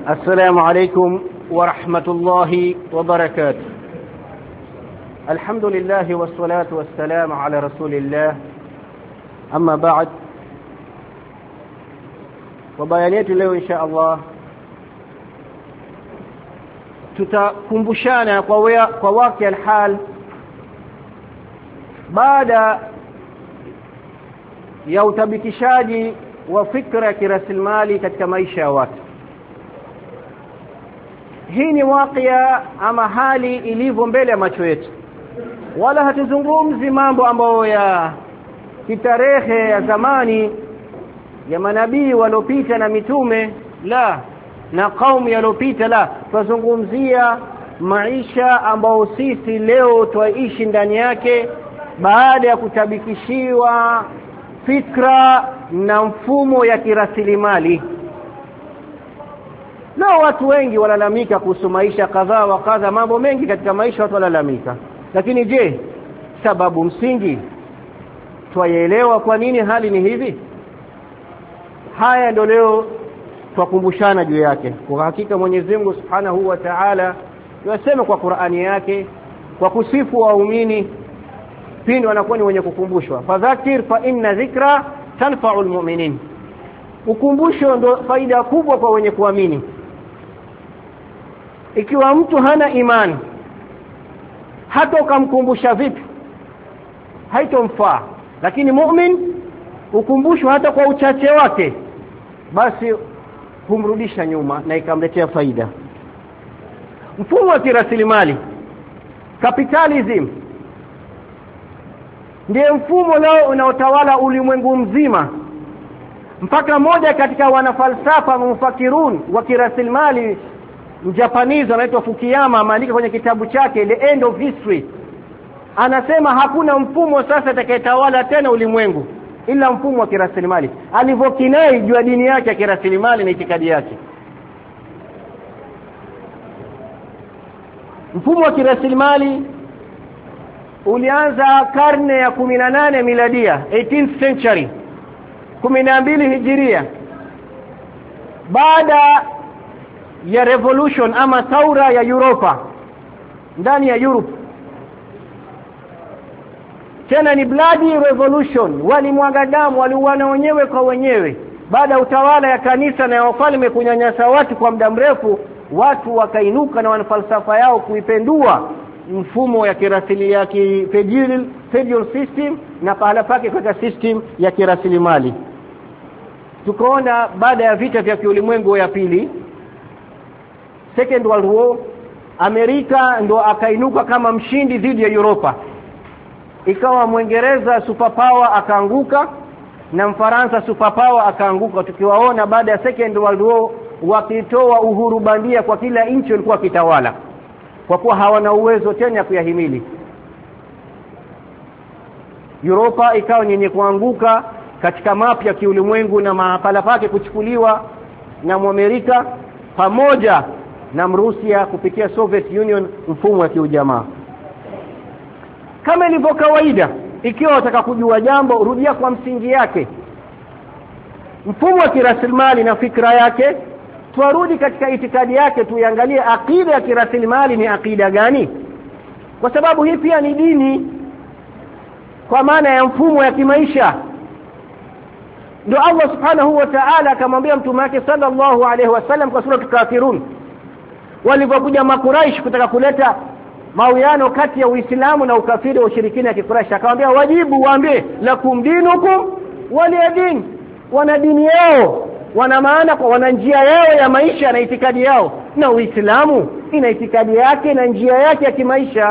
السلام عليكم ورحمة الله وبركاته. الحمد لله والصلاة والسلام على رسول الله. أما بعد، وبيانات leo insha Allah tutakumbushana kwa waki alhal baada ya utabikishaji wa fikra ya kirasilimali katika maisha ya watu. Hii ni wakia ama hali ilivyo mbele ya macho yetu, wala hatuzungumzi mambo ambayo ya kitarehe ya zamani ya manabii waliopita na mitume, la, na kaumu waliopita, la. Tuzungumzia maisha ambao sisi leo twaishi ndani yake baada ya kutabikishiwa fikra na mfumo ya kirasilimali. Na watu wengi walalamika kuhusu maisha kadhaa wa kadha, mambo mengi katika maisha watu walalamika. Lakini je, sababu msingi twaelewa kwa nini hali ni hivi? Haya ndio leo twakumbushana juu yake. Kwa hakika Mwenyezi Mungu Subhanahu wa Ta'ala yasema kwa Qur'ani yake kwa kusifu waumini pindi wanakuwa ni wenye kukumbushwa, fadhakir fa inna dhikra tanfa'ul mu'minin. Ukumbusho ndio faida kubwa kwa wenye kuamini. Ikiwa mtu hana imani, hata ukamkumbusha vipi haitomfaa. Lakini mu'min ukumbusho hata kwa uchache wake, basi humrudisha nyuma na ikamletea faida. Mfumo wa kirasilimali, capitalism, ndiye mfumo leo unaotawala ulimwengu mzima. Mpaka moja katika wanafalsafa mufakirun wa kirasilimali Mjapanizi anaitwa Fukuyama ameandika kwenye kitabu chake The End of History, anasema hakuna mfumo sasa atakayetawala tena ulimwengu ila mfumo wa kirasilimali. Alivyokinai juu ya dini yake ya kirasilimali na itikadi yake. Mfumo wa kirasilimali ulianza karne ya 18 miladia, 18th century, 12 hijiria, baada ya revolution ama thaura ya Europa ndani ya Europe. Tena ni bloody revolution, walimwaga damu, waliuana wenyewe kwa wenyewe. Baada ya utawala ya kanisa na ya wafalme kunyanyasa watu kwa muda mrefu, watu wakainuka na wanafalsafa yao kuipendua mfumo ya kirasili ya federal system na pahala pake kwa system ya kirasilimali. Tukaona baada ya vita vya kiulimwengu ya pili, Second World War, Amerika ndo akainuka kama mshindi dhidi ya Europa. Ikawa Mwingereza superpower akaanguka na Mfaransa superpower akaanguka. Tukiwaona baada ya Second World War wakitoa uhuru bandia kwa kila nchi walikuwa kitawala, kwa kuwa hawana uwezo tena kuyahimili. Europa ikawa yenye kuanguka katika mapya kiulimwengu na mahala pake kuchukuliwa na Amerika pamoja na Mrusia kupitia Soviet Union, mfumo wa kiujamaa. Kama ilivyo kawaida, ikiwa wataka kujua jambo, rudia kwa msingi yake. Mfumo wa kirasilimali na fikra yake, tuarudi katika itikadi yake, tuiangalie akida ya kirasilimali ni akida gani, kwa sababu hii pia ni dini kwa maana ya mfumo ya kimaisha. Ndio Allah Subhanahu wa Ta'ala akamwambia mtume wake sallallahu alaihi wasallam kwa sura Kafirun, walipokuja Makuraish kutaka kuleta mawiano kati ya Uislamu na ukafiri wa ushirikina ya Kikuraish, akamwambia wajibu waambie lakum dinukum waliyadin. Wana dini yao, wana maana kwa wana njia yao ya maisha na itikadi yao, na Uislamu ina itikadi yake na njia yake ya kimaisha.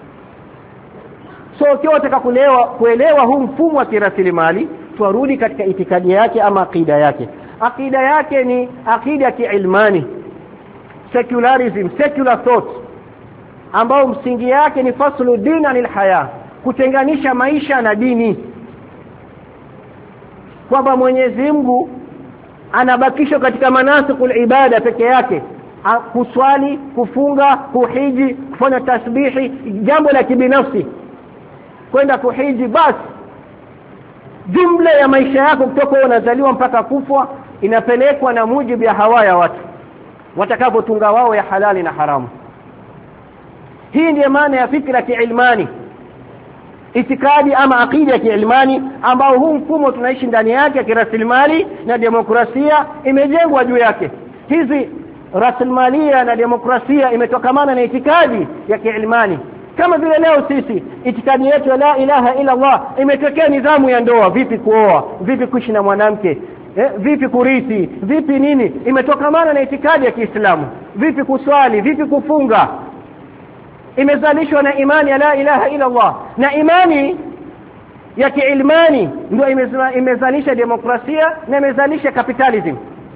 So ukiwa unataka kuelewa huu mfumo wa kirasilimali, tuarudi katika itikadi yake ama akida yake. Akida yake ni akida ya kiilmani, secularism, secular thought, ambao msingi yake ni faslu din anil haya, kutenganisha maisha na dini. Kwamba Mwenyezi Mungu anabakishwa katika manasikul ibada peke yake, kuswali, kufunga, kuhiji, kufanya tasbihi, jambo la kibinafsi, kwenda kuhiji basi. Jumla ya maisha yako kutoka unazaliwa mpaka kufa inapelekwa na mujibu ya hawa ya watu. watakapotunga wao ya halali na haramu. Hii ndiyo maana ya fikra kiilmani, itikadi ama akida ya kiilmani, ambao huu mfumo tunaishi ndani yake ya kirasilimali na demokrasia imejengwa juu yake. Hizi rasilimali na demokrasia imetokamana na itikadi ya kiilmani. Kama vile leo sisi itikadi yetu ya la ilaha illa Allah imetokea nidhamu ya ndoa, vipi kuoa, vipi kuishi na mwanamke, vipi kurithi, vipi nini, imetokamana na itikadi ya Kiislamu. Vipi kuswali, vipi kufunga, imezalishwa na imani ya la ilaha illa Allah. Na imani ya kiilmani ndio imezalisha demokrasia na imezalisha capitalism.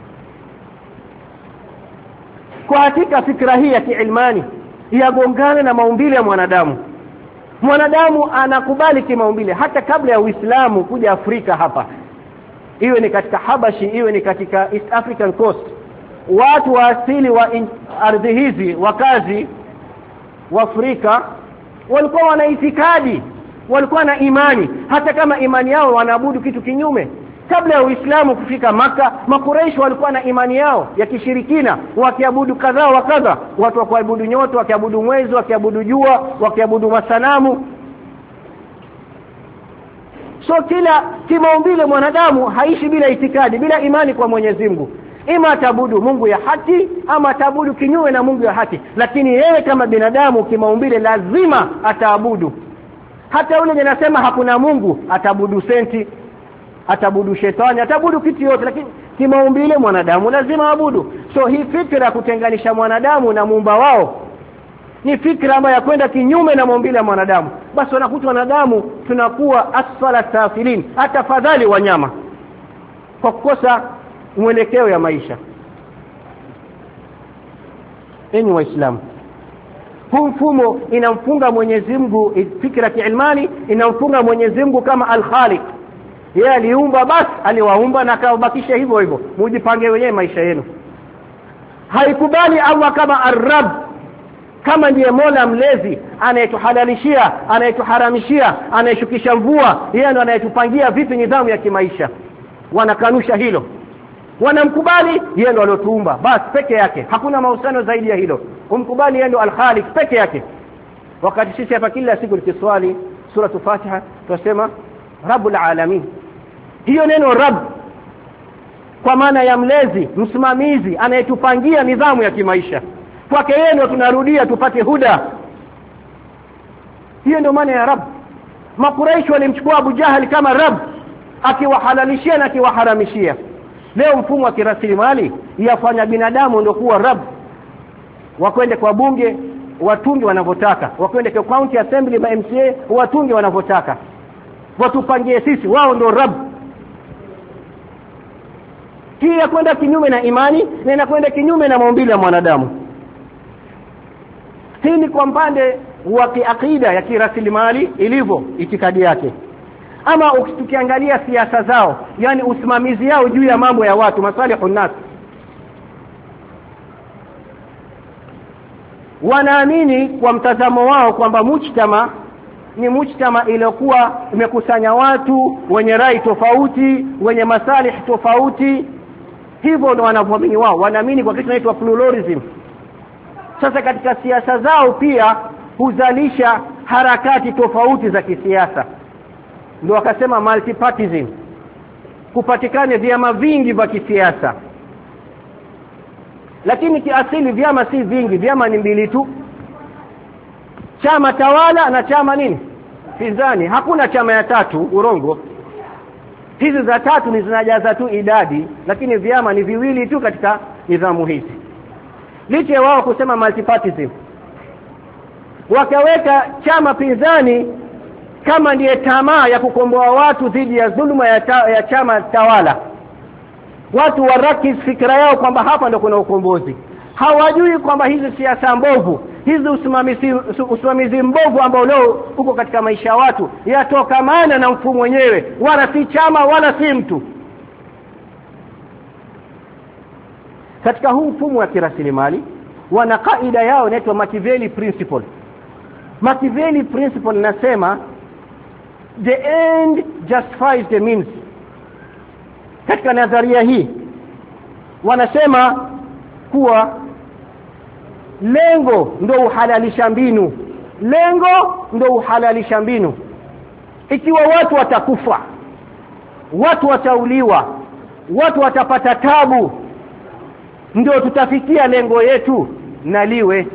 Kwa hakika fikra hii ya kiilmani yagongana na maumbile ya mwanadamu. Mwanadamu anakubali kimaumbile hata kabla ya Uislamu kuja Afrika hapa, iwe ni katika Habashi, iwe ni katika East African Coast. Watu wa asili wa ardhi hizi, wakazi wa Afrika, walikuwa wana itikadi, walikuwa na imani, hata kama imani yao wanaabudu kitu kinyume. Kabla ya Uislamu kufika Maka, Makuraish walikuwa na imani yao ya kishirikina, wakiabudu kadhaa wa kadha, watu wakiabudu nyota, wakiabudu mwezi, wakiabudu jua, wakiabudu masanamu. So kila kimaumbile mwanadamu haishi bila itikadi, bila imani kwa Mwenyezi Mungu. Ima ataabudu Mungu ya haki ama ataabudu kinyume na Mungu ya haki, lakini yeye kama binadamu kimaumbile lazima ataabudu. Hata yule anasema hakuna Mungu, ataabudu senti, ataabudu shetani, ataabudu kitu yote, lakini kimaumbile mwanadamu lazima aabudu. So hii fikra kutenganisha mwanadamu na muumba wao ni fikra ambayo kwenda kinyume na maumbile ya mwanadamu. Basi wanakuta wanadamu tunakuwa asfala safilin, hata fadhali wanyama, kwa kukosa mwelekeo ya maisha. Enyi Waislamu, huu mfumo inamfunga Mwenyezi Mungu, fikra kiilmani inamfunga Mwenyezi Mungu kama al-Khaliq. Yeye aliumba, basi aliwaumba na akawabakisha hivyo hivyo, mujipange wenyewe maisha yenu. Haikubali Allah kama ar-Rabb, kama ndiye Mola mlezi, anayetuhalalishia, anayetuharamishia, anayeshukisha mvua, yeye ndo anayetupangia vipi nidhamu ya kimaisha. Wanakanusha hilo. Wanamkubali yeye ndo aliyotuumba, basi peke yake, hakuna mahusiano zaidi ya hilo. Umkubali yeye ndo al-Khaliq peke yake. Wakati sisi hapa kila siku tukiswali sura Fatiha tunasema Rabbul Alamin. Hiyo neno Rabb kwa maana ya mlezi, msimamizi, anayetupangia nidhamu ya kimaisha. Kwake yeye ndo tunarudia tupate huda. Hiyo ndio maana ya Rabb. Makuraish walimchukua Abu Jahal kama Rabb, akiwahalalishia na akiwaharamishia. Leo mfumo wa kirasilimali yafanya binadamu ndio kuwa Rabb. Wakwende kwa bunge watunge wanavyotaka, wakwende kwa county assembly ma MCA watunge wanavyotaka, watupangie sisi, wao ndio Rabb. Hii ya kwenda kinyume na imani na inakwenda kinyume na maumbile ya mwanadamu. Hii ni kwa mpande wa kiakida ya kirasilimali ilivyo itikadi yake. Ama tukiangalia siasa zao, yani usimamizi yao juu ya mambo ya watu, masalihun nas, wanaamini kwa mtazamo wao kwamba mujtama ni mujtama iliyokuwa imekusanya watu wenye rai tofauti, wenye masalih tofauti. Hivyo ndio wanavyoamini wao, wanaamini kwa kitu kinaitwa pluralism. Sasa katika siasa zao pia huzalisha harakati tofauti za kisiasa, ndio wakasema multipartyism, kupatikane vyama vingi vya kisiasa. Lakini kiasili vyama si vingi, vyama ni mbili tu, chama tawala na chama nini pinzani. Hakuna chama ya tatu, urongo. Hizi za tatu ni zinajaza tu idadi, lakini vyama ni viwili tu katika nidhamu hizi. Licha wao kusema multipartyism, wakaweka chama pinzani kama ndiye tamaa ya kukomboa watu dhidi ya dhuluma ya chama tawala. Watu warakiz fikra yao kwamba hapa ndio kuna ukombozi. Hawajui kwamba hizi siasa mbovu, hizi usimamizi mbovu ambao leo uko katika maisha ya watu yatokamana na mfumo wenyewe, wala si chama wala si mtu. Katika huu mfumo wa kirasilimali wana kaida yao inaitwa Machiavelli principle. Machiavelli principle nasema the end justifies the means. Katika nadharia hii wanasema kuwa lengo ndio uhalalisha mbinu. Lengo ndio uhalalisha mbinu. Ikiwa watu watakufa, watu watauliwa, watu watapata tabu, ndio tutafikia lengo yetu na liwe.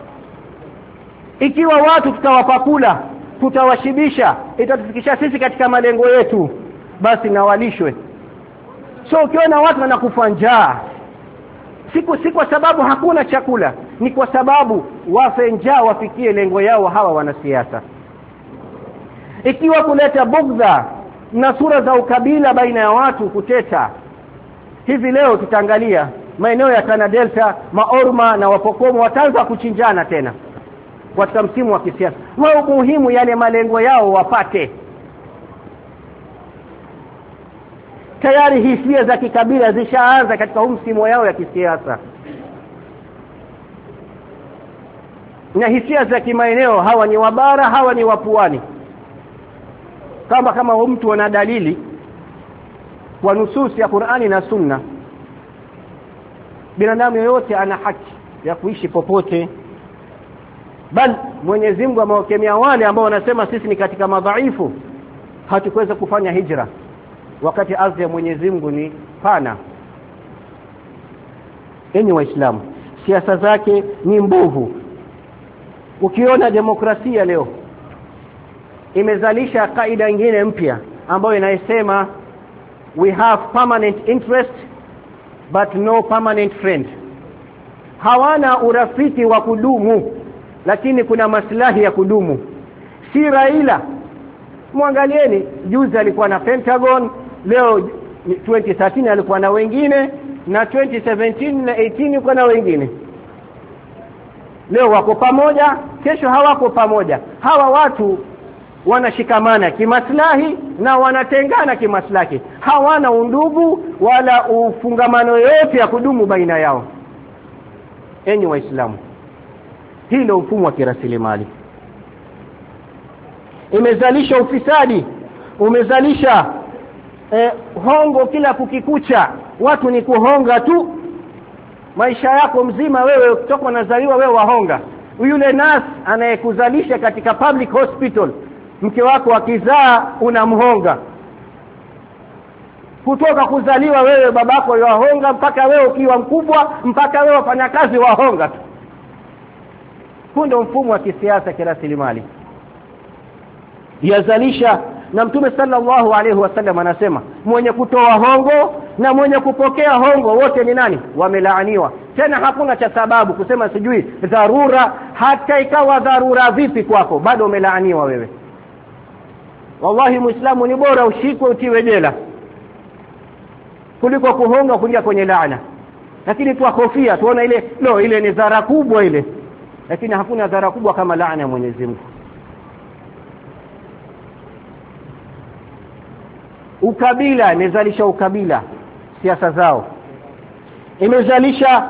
Ikiwa watu tutawapa kula, tutawashibisha, itatufikisha sisi katika malengo yetu, basi na walishwe. So ukiona watu wanakufa njaa, si kwa sababu hakuna chakula, ni kwa sababu wafe njaa wafikie lengo yao hawa wanasiasa. Ikiwa kuleta bugdha na sura za ukabila baina ya watu kuteta, hivi leo tutaangalia maeneo ya Tana Delta, Maorma na Wapokomo wataanza kuchinjana tena katika msimu wa kisiasa. Wao muhimu yale malengo yao wapate. Tayari hisia za kikabila zishaanza katika huu msimu yao ya kisiasa. Na hisia za kimaeneo, hawa ni wabara, hawa ni wapuani. Kama mtu ana dalili kwa nususi ya Qur'ani na Sunna, binadamu yote ana haki ya kuishi popote. Bali Mwenyezi Mungu amewakemea wale ambao wanasema sisi ni katika madhaifu, hatukuweza kufanya hijra, wakati ardhi ya Mwenyezi Mungu ni pana. Enyi Waislamu, siasa zake ni mbovu. Ukiona demokrasia leo imezalisha kaida nyingine mpya ambayo inasema we have permanent interest but no permanent friend. Hawana urafiki wa kudumu, lakini kuna maslahi ya kudumu. Si Raila, muangalieni, juzi alikuwa na Pentagon, leo 2013 alikuwa na wengine, na 2017 na 18 yuko na wengine. Leo wako pamoja, kesho hawako pamoja. Hawa watu wanashikamana kimaslahi na wanatengana kimaslahi. Hawana undugu wala ufungamano yote ya kudumu baina yao. Enyi Waislamu, hilo mfumo wa kirasilimali imezalisha ufisadi, umezalisha hongo kila kukikucha. Watu ni kuhonga tu. Maisha yako mzima wewe kutoka unazaliwa wewe wahonga. Yule nurse anayekuzalisha katika public hospital, mke wako akizaa unamhonga. Kutoka kuzaliwa wewe babako wahonga, mpaka wewe ukiwa mkubwa, mpaka wewe wafanya kazi wahonga tu. Ndio mfumo wa kisiasa kirasilimali yazalisha. Na Mtume sallallahu alaihi wasallam anasema mwenye kutoa hongo na mwenye kupokea hongo wote ni nani? Wamelaaniwa. Tena hakuna cha sababu kusema sijui dharura, hata ikawa dharura vipi kwako bado umelaaniwa wewe. Wallahi Muislamu ni bora ushikwe utiwe jela kuliko kuhonga kuingia kwenye laana. Lakini tuwahofia, tuona ile ni dhara kubwa ile, lakini hakuna dhara kubwa kama laana ya Mwenyezi Mungu. Ukabila imezalisha ukabila, siasa zao imezalisha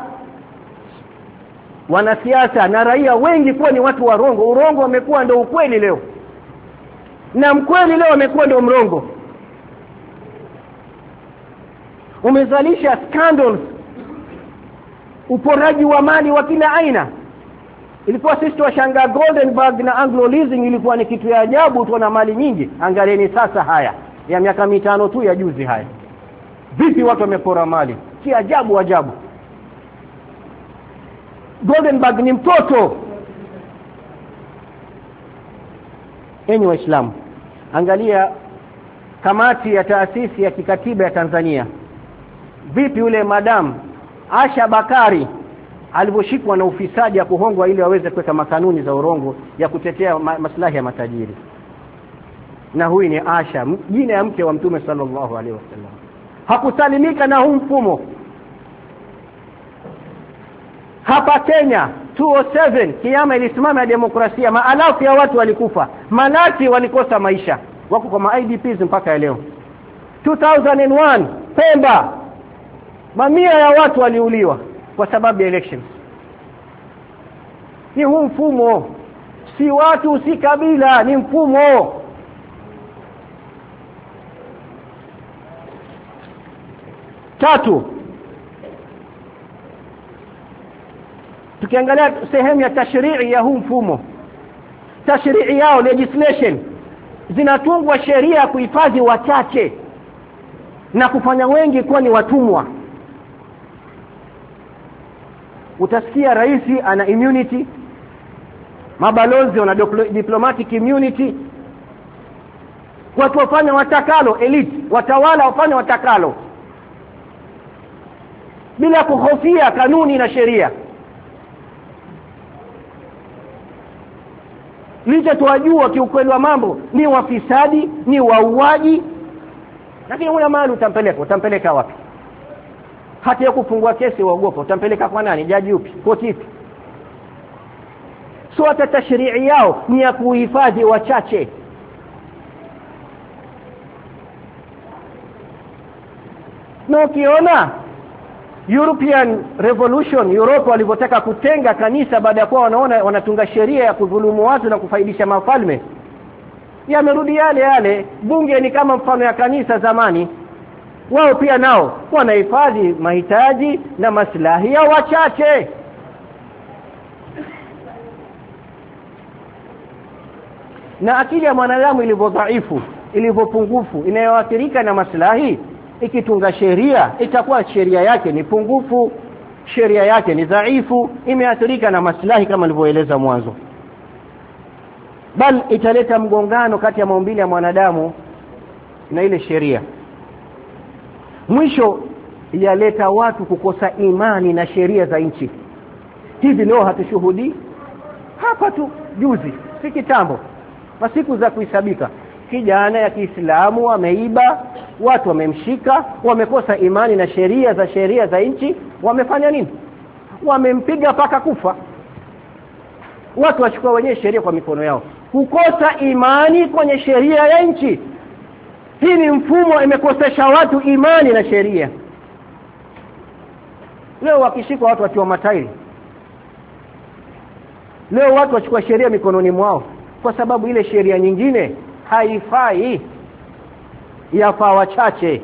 wanasiasa na raia wengi kuwa ni watu warongo. Urongo wamekuwa ndio ukweli leo, na mkweli leo wamekuwa ndio mrongo. Umezalisha scandals, uporaji wa mali wa kila aina. Ilikuwa sisi tuwashangaa Goldenberg na Anglo Leasing ilikuwa ni kitu ya ajabu, tuona mali nyingi. Angalieni sasa haya ya miaka 5 tu ya juzi haya, vipi watu wamepora mali, si ajabu. Goldenberg ni mtoto. Enyi Waislamu, angalia kamati ya taasisi ya kikatiba ya Tanzania, vipi yule madam Asha Bakari alivyoshikwa na ufisadi ya kuhongwa ili waweze kuweka makanuni za urongo ya kutetea maslahi ya matajiri. Na huyu ni Asha, jina ya mke wa Mtume sallallahu alaihi wasallam. Hakusalimika na huu mfumo. Hapa Kenya 2007 kiyama ilisimama ya demokrasia, maalafu ya watu walikufa, malaki walikosa maisha, wako kwa IDPs mpaka leo. 2001 Pemba, mamia ya watu waliuliwa kwa sababu ya elections. Ni huu mfumo, si watu, si kabila, ni mfumo. Tatu, tukiangalia sehemu ya tashrii ya huu mfumo, tashrii yao legislation, zinatungwa sheria kuhifadhi wachache na kufanya wengi kuwa ni watumwa. Utasikia rais ana immunity, mabalozi wana diplomatic immunity, watu wafanya watakalo, elite watawala wafanya watakalo bila kuhofia kanuni na sheria. Licha tuwajua kiukweli wa mambo ni wafisadi, ni wauaji, lakini una mali utampeleka wapi? Hata ya kufungua kesi waogopa, utampeleka kwa nani? Jaji upi? Koti ipi? So hata tashrii yao ni ya kuhifadhi wachache. Na ukiona European Revolution, Europe walivyotaka kutenga kanisa baada ya kuwa wanaona wanatunga sheria ya kudhulumu watu na kufaidisha mafalme, yamerudi yale. Bunge ni kama mfano ya kanisa zamani. Wao pia nao wanahifadhi mahitaji na maslahi ya wachache. Na akili ya mwanadamu ilivyo dhaifu, ilivyo pungufu, inayoathirika na maslahi, ikitunga sheria itakuwa sheria yake ni pungufu, sheria yake ni dhaifu, imeathirika na maslahi kama nilivyoeleza mwanzo. Bali italeta mgongano kati ya maumbile ya mwanadamu na ile sheria. Mwisho yaleta watu kukosa imani na sheria za nchi. Hivi leo hatushuhudi hapa tu juzi, si kitambo, masiku za kuhesabika, kijana ya Kiislamu ameiba, watu wamemshika, wamekosa imani na sheria za nchi, wamefanya nini? Wamempiga paka kufa. Watu wachukua wenyewe sheria kwa mikono yao, kukosa imani kwenye sheria ya nchi. Hii ni mfumo imekosesha watu imani na sheria. Leo wakishika watu watiwa matairi. Leo watu wachukua sheria mikononi mwao kwa sababu ile sheria nyingine haifai, yafaa wachache.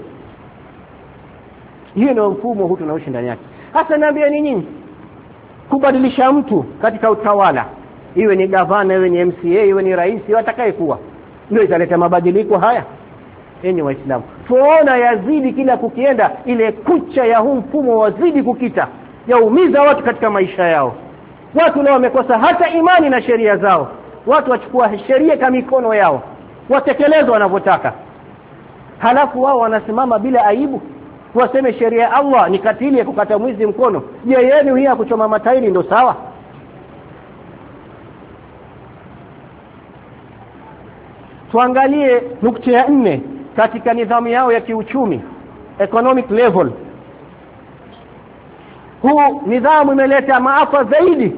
Hiyo ndio mfumo huu tunaoishi ndani yake. Hasa naambia ni nyinyi kubadilisha mtu katika utawala, iwe ni gavana, iwe ni MCA, iwe ni rais, watakaye kuwa, ndio italeta mabadiliko haya. Enyi Waislamu, tuona yazidi kila kukienda, ile kucha ya huu mfumo wazidi kukita, yaumiza watu katika maisha yao. Watu leo wamekosa hata imani na sheria zao. Watu wachukua sheria kwa mikono yao, watekeleza wanavyotaka. Halafu wao wanasimama bila aibu waseme sheria ya Allah ni katili ya kukata mwizi mkono. Je, yenu hii ya kuchoma matairi ndio sawa? Tuangalie nukta ya 4 katika nidhamu yao ya kiuchumi, economic level. Huu nidhamu imeleta maafa zaidi,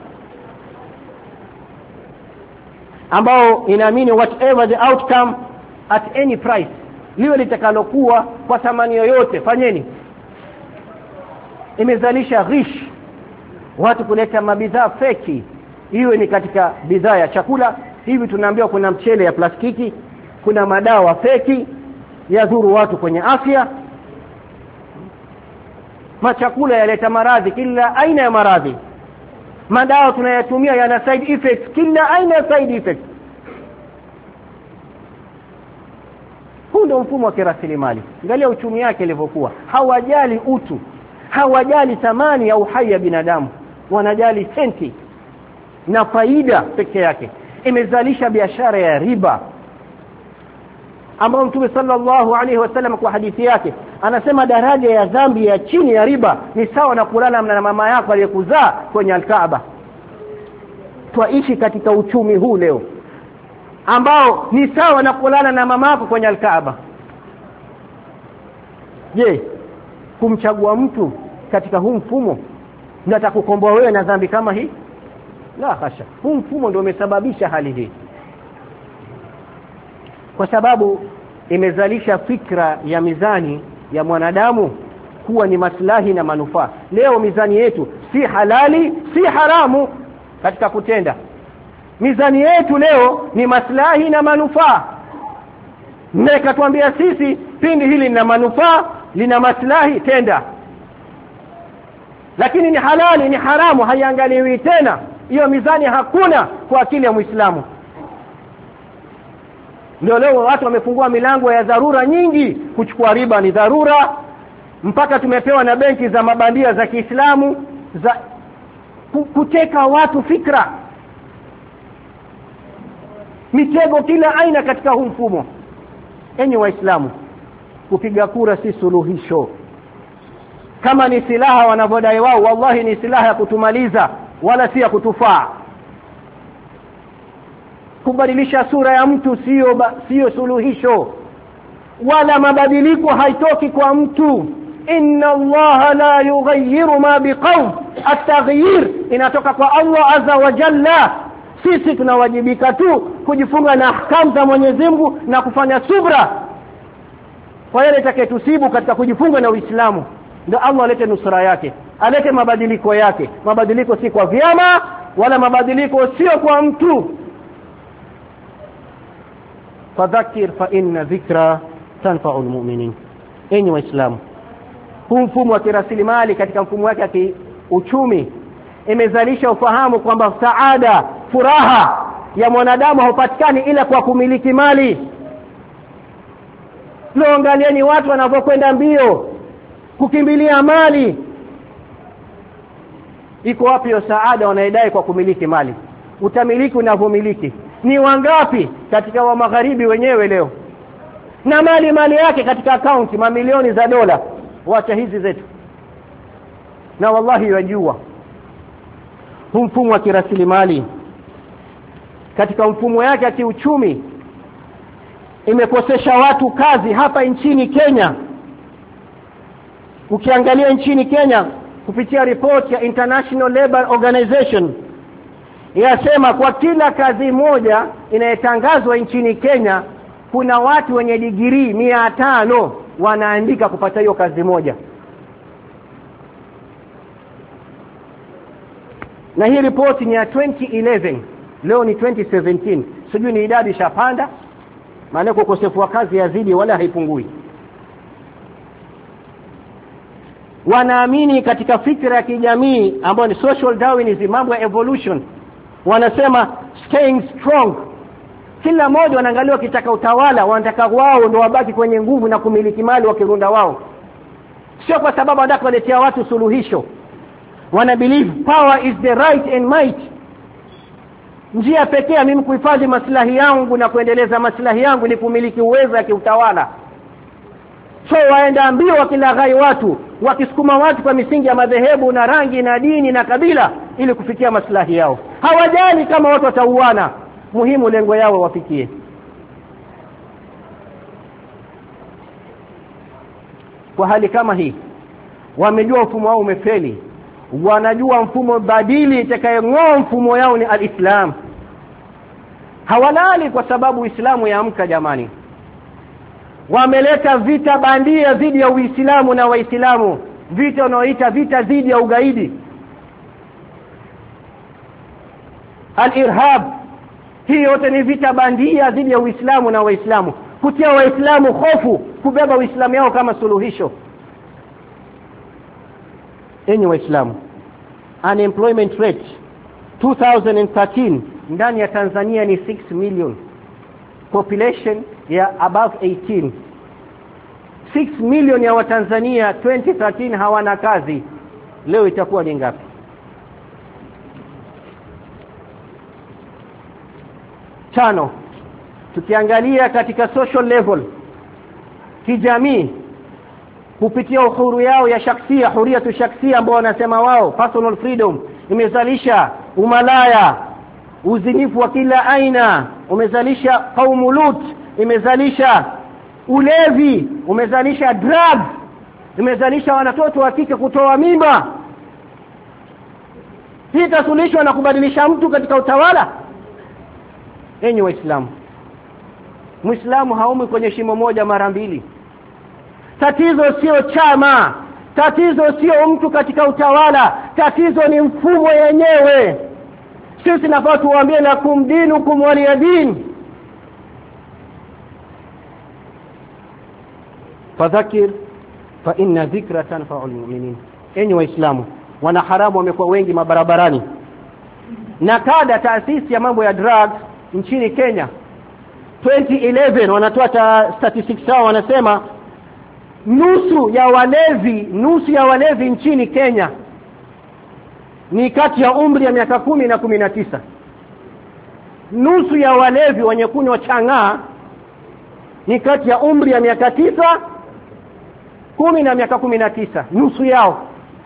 ambao inaamini whatever the outcome at any price, liwe litakalokuwa kwa thamani yoyote fanyeni. Imezalisha ghish, watu kuleta mabidhaa feki, iwe ni katika bidhaa ya chakula. Hivi tunaambiwa kuna mchele ya plastiki, kuna madawa feki yadhuru watu kwenye afya. Machakula yaleta maradhi, kila aina ya maradhi. Madawa tunayatumia yana side effects, kila aina ya side effects. Huu ndio mfumo wa kirasilimali. Angalia uchumi wake ulivyokuwa. Hawajali utu, hawajali thamani ya uhai ya binadamu, wanajali senti na faida pekee yake. Imezalisha biashara ya riba, ambao Mtume sallallahu alaihi wasallam kwa hadithi yake anasema daraja ya dhambi ya chini ya riba ni sawa na kulala na mama yako aliyekuzaa kwenye Al-Kaaba. Twaishi katika uchumi huu leo ambao ni sawa na kulala na mama yako kwenye Al-Kaaba. Je, kumchagua mtu katika huu mfumo ndio atakukomboa wewe na dhambi kama hii? La hasha. Huu mfumo ndio umesababisha hali hii, kwa sababu imezalisha fikra ya mizani ya mwanadamu kuwa ni maslahi na manufaa. Leo mizani yetu si halali si haramu katika kutenda. Mizani yetu leo ni maslahi na manufaa. Na ikatuambia sisi pindi hili lina manufaa, lina maslahi, tenda. lakini ni halali ni haramu haiangaliwi tena. Hiyo mizani hakuna kwa akili ya Muislamu. Ndio leo watu wamefungua milango ya dharura nyingi. Kuchukua riba ni dharura, mpaka tumepewa na benki za mabandia za Kiislamu za kuteka watu fikra, mitego kila aina katika huu mfumo. Enyi Waislamu, kupiga kura si suluhisho. Kama ni silaha wanavodai wao, wallahi ni silaha ya kutumaliza wala si ya kutufaa. Kubadilisha sura ya mtu sio suluhisho, wala mabadiliko haitoki kwa mtu. Inna Allaha la yughayyiru ma biqawm, at-taghyir inatoka kwa Allah azza wa jalla. Sisi tunawajibika tu kujifunga na ahkamu za Mwenyezi Mungu na kufanya subra kwa yale itakayotusibu katika kujifunga na Uislamu. Ndio Allah alete nusura yake, alete mabadiliko yake. Mabadiliko si kwa vyama, wala mabadiliko sio kwa mtu. Fadhakir fa inna dhikra tanfa'u almu'minin. Enyi Waislamu, huu mfumo wa kirasilimali katika mfumo wake wa kiuchumi imezalisha ufahamu kwamba saada, furaha ya mwanadamu haupatikani ila kwa kumiliki mali. Leo angalieni watu wanavyokwenda mbio kukimbilia mali. Iko wapi hiyo saada wanaidai kwa kumiliki mali? Utamiliki unavyomiliki. Ni wangapi katika wa magharibi wenyewe leo na mali yake katika akaunti mamilioni za dola, wacha hizi zetu. Na wallahi wajua huu mfumo wa kirasilimali katika mfumo yake ya kiuchumi imekosesha watu kazi hapa nchini Kenya. Ukiangalia nchini Kenya kupitia report ya International Labour Organization yasema kwa kila kazi moja inayotangazwa nchini Kenya kuna watu wenye degree 500 wanaandika kupata hiyo kazi moja. Na hii report ni ya 2011, leo ni 2017. Sijui ni idadi shapanda, maana kwa ukosefu wa kazi yazidi wala haipungui. Wanaamini katika fikra ya kijamii ambayo ni social Darwinism, mambo ya evolution. Wanasema staying strong. Kila mmoja wanaangalia kitaka utawala, wanataka wao ndio wabaki kwenye nguvu na kumiliki mali wakirunda wao. Sio kwa sababu wanataka waletea watu suluhisho. Wana believe power is the right and might. Njia pekee mimi kuhifadhi maslahi yangu na kuendeleza maslahi yangu ni kumiliki uwezo wa kiutawala. So waenda mbio wakilaghai watu, wakisukuma watu kwa misingi ya madhehebu na rangi na dini na kabila ili kufikia maslahi yao. Hawajali kama watu watauana, muhimu lengo yao wafikie. Kwa hali kama hii, wamejua mfumo wao umefeli. Wanajua mfumo badili itakayeng'oa mfumo yao ni al-Islam. Hawalali kwa sababu Uislamu yaamka jamani. Wameleta vita bandia dhidi ya Uislamu na Waislamu, vita wanaoita vita dhidi ya ugaidi, al-irhab. Hii yote ni vita bandia dhidi ya Uislamu na Waislamu, kutia Waislamu hofu, kubeba Uislamu yao kama suluhisho. Enyi Waislamu, unemployment rate 2013 ndani ya Tanzania ni 6 million, population ya above 18. 6 million ya Watanzania 2013 hawana kazi. Leo itakuwa ni ngapi? Tano. Tukiangalia katika social level, kijamii, kupitia uhuru yao ya shakhsia, huriyatu shakhsia ambao wanasema wao personal freedom, imezalisha umalaya, uzinifu wa kila aina, umezalisha kaumu Lut, imezalisha ulevi, umezalisha drugs, imezalisha watoto wa kike kutoa mimba. Hii tasuluhishwa na kubadilisha mtu katika utawala? Enyi Waislamu, Muislamu haumi kwenye shimo moja mara mbili. Tatizo sio chama, tatizo sio mtu katika utawala, tatizo ni mfumo yenyewe. Sisi nafaa tuwaambie lakum dinukum waliyadin. Fadhakir fa inna dhikra tanfa'ul mu'minin. Enyi Waislamu, wanaharamu wamekuwa wengi mabarabarani. Na kada taasisi ya mambo ya drugs nchini Kenya 2011 wanatoa statistics zao, wanasema nusu ya walevi nchini Kenya ni kati ya umri ya miaka 10 na 19. Nusu ya walevi wenye kunywa chang'aa ni kati ya umri ya miaka 9, 10 na miaka 19, nusu yao.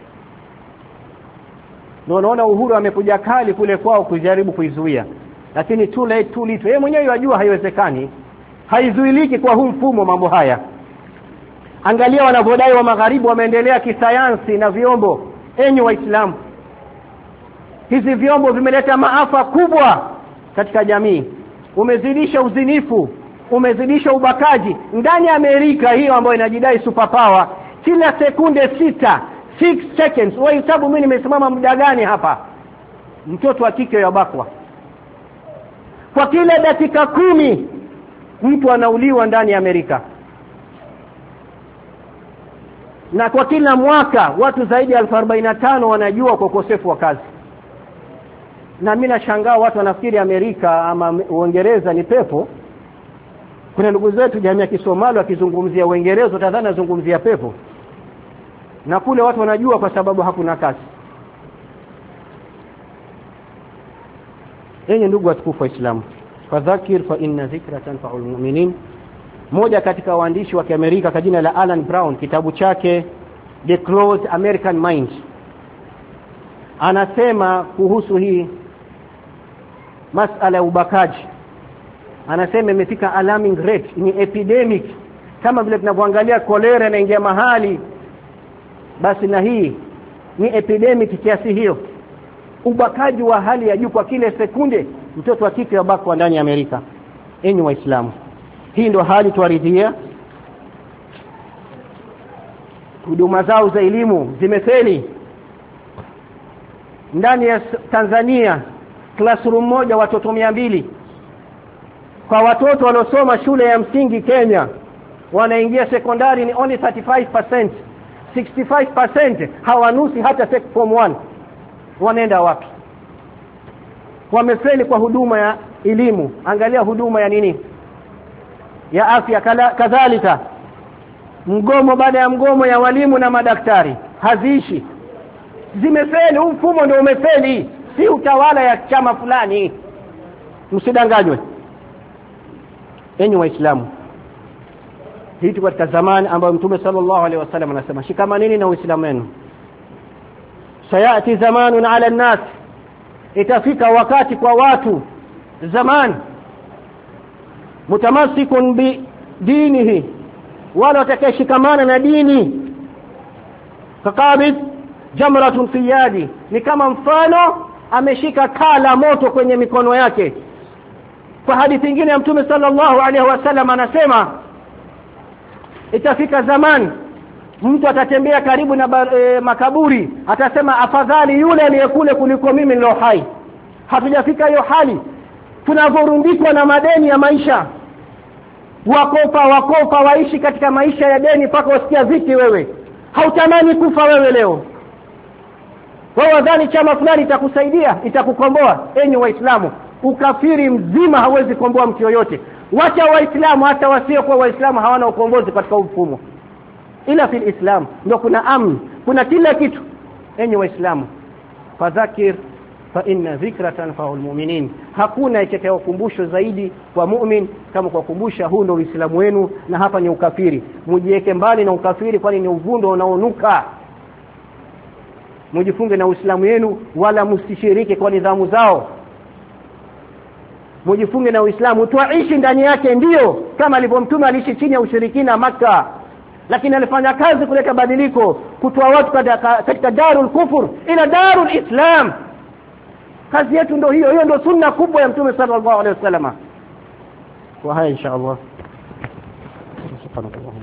Na unaona Uhuru amekuja kali kule kwao kujaribu kuizuia, lakini too late too little. Yeye mwenyewe yajua haiwezekani, haizuiliki kwa huu mfumo mambo haya. Angalia wanavodai wa magharibi wameendelea kisayansi na vyombo. Enyi Waislamu, hizi vyombo vimeleta maafa kubwa katika jamii. Umezidisha uzinifu, umezidisha ubakaji. Ndani ya Amerika hiyo ambayo inajidai superpower, kila sekunde 6 seconds, wewe hesabu mimi nimesimama muda gani hapa, mtoto wa kike yabakwa. Kwa kila dakika 10 mtu anauliwa ndani ya Amerika. Na kwa kila mwaka watu zaidi ya 1045 wanajua kwa ukosefu wa kazi. Na mimi nashangaa watu wanafikiri Amerika ama Uingereza ni pepo. Kuna ndugu zetu jamii ya Kisomali wakizungumzia Uingereza utadhani anazungumzia pepo. Na kule watu wanajua kwa sababu hakuna kazi. Enyi ndugu watukufu Waislamu, fadhakir fa inna dhikra tanfa'ul mu'minin. Moja katika waandishi wa Amerika kwa jina la Alan Brown, kitabu chake The Closed American Mind, anasema kuhusu hii masala ya ubakaji. Anasema imefika alarming rate, ni epidemic. Kama vile tunavyoangalia kolera inaingia mahali, basi na hii ni epidemic kiasi hiyo. Ubakaji wa hali ya juu, kwa kile sekunde mtoto wa kike yabakwa ndani ya Amerika. Enyi Waislamu, hii ndio hali tuaridhia. Huduma zao za elimu zimefeli. Ndani ya Tanzania classroom moja watoto 200. Kwa watoto waliosoma shule ya msingi Kenya, wanaingia sekondari ni only 35%. 65% hawanusi hata form 1. Wanaenda wapi? Wamefeli kwa huduma ya elimu. Angalia huduma ya nini? Ya afya kadhalika. Mgomo baada ya mgomo ya walimu na madaktari haziishi. Zimefeli, huu mfumo ndio umefeli, si utawala ya chama fulani. Msidanganywe. Enyi Waislamu, hii tu katika zamani ambayo Mtume sallallahu alaihi wasallam anasema shikamaneni na Uislamu wenu. Sayati zamanun ala an-nas, itafika wakati kwa watu zaman mutamassikun bi dinihi, wala watakayeshikamana na dini, faqabid jamratun fi yadi, ni kama mfano ameshika kala moto kwenye mikono yake. Kwa hadithi nyingine ya Mtume sallallahu alaihi wasallam anasema itafika zaman mtu atatembea karibu na makaburi, atasema afadhali yule aliyekule kuliko mimi nilio hai. Hatujafika hiyo hali. Tunavorundikwa na madeni ya maisha, wakopa waishi katika maisha ya deni mpaka wasikia ziki. Wewe hautamani kufa wewe leo. Wewe wadhani chama fulani itakusaidia, itakukomboa? Enyi Waislamu, ukafiri mzima hawezi kukomboa mtu yoyote. Wacha Waislamu, hata wasio kwa Waislamu hawana ukombozi katika mfumo. Ila fil Islam ndio kuna amni, kuna kila kitu. Enyi Waislamu, fadhakir fa inna dhikra tanfa'ul mu'minin. Hakuna itakayokumbusho zaidi kwa mu'min kama kukumbusha huu ndio Uislamu wenu na hapa ni ukafiri. Mujiweke mbali na ukafiri, kwani ni uvundo unaonuka. Mujifunge na Uislamu wenu, wala msishiriki kwa nidhamu zao. Mujifunge na Uislamu, tuishi ndani yake, ndio kama alivyomtuma aliishi chini ya ushirikina Makkah, lakini alifanya kazi kuleta badiliko, kutoa watu katika darul kufur ila darul islam. Kazi yetu ndio hiyo ndio sunna kubwa ya Mtume sallallahu alaihi wasallam. Wa haya insha Allah. Subhanallah.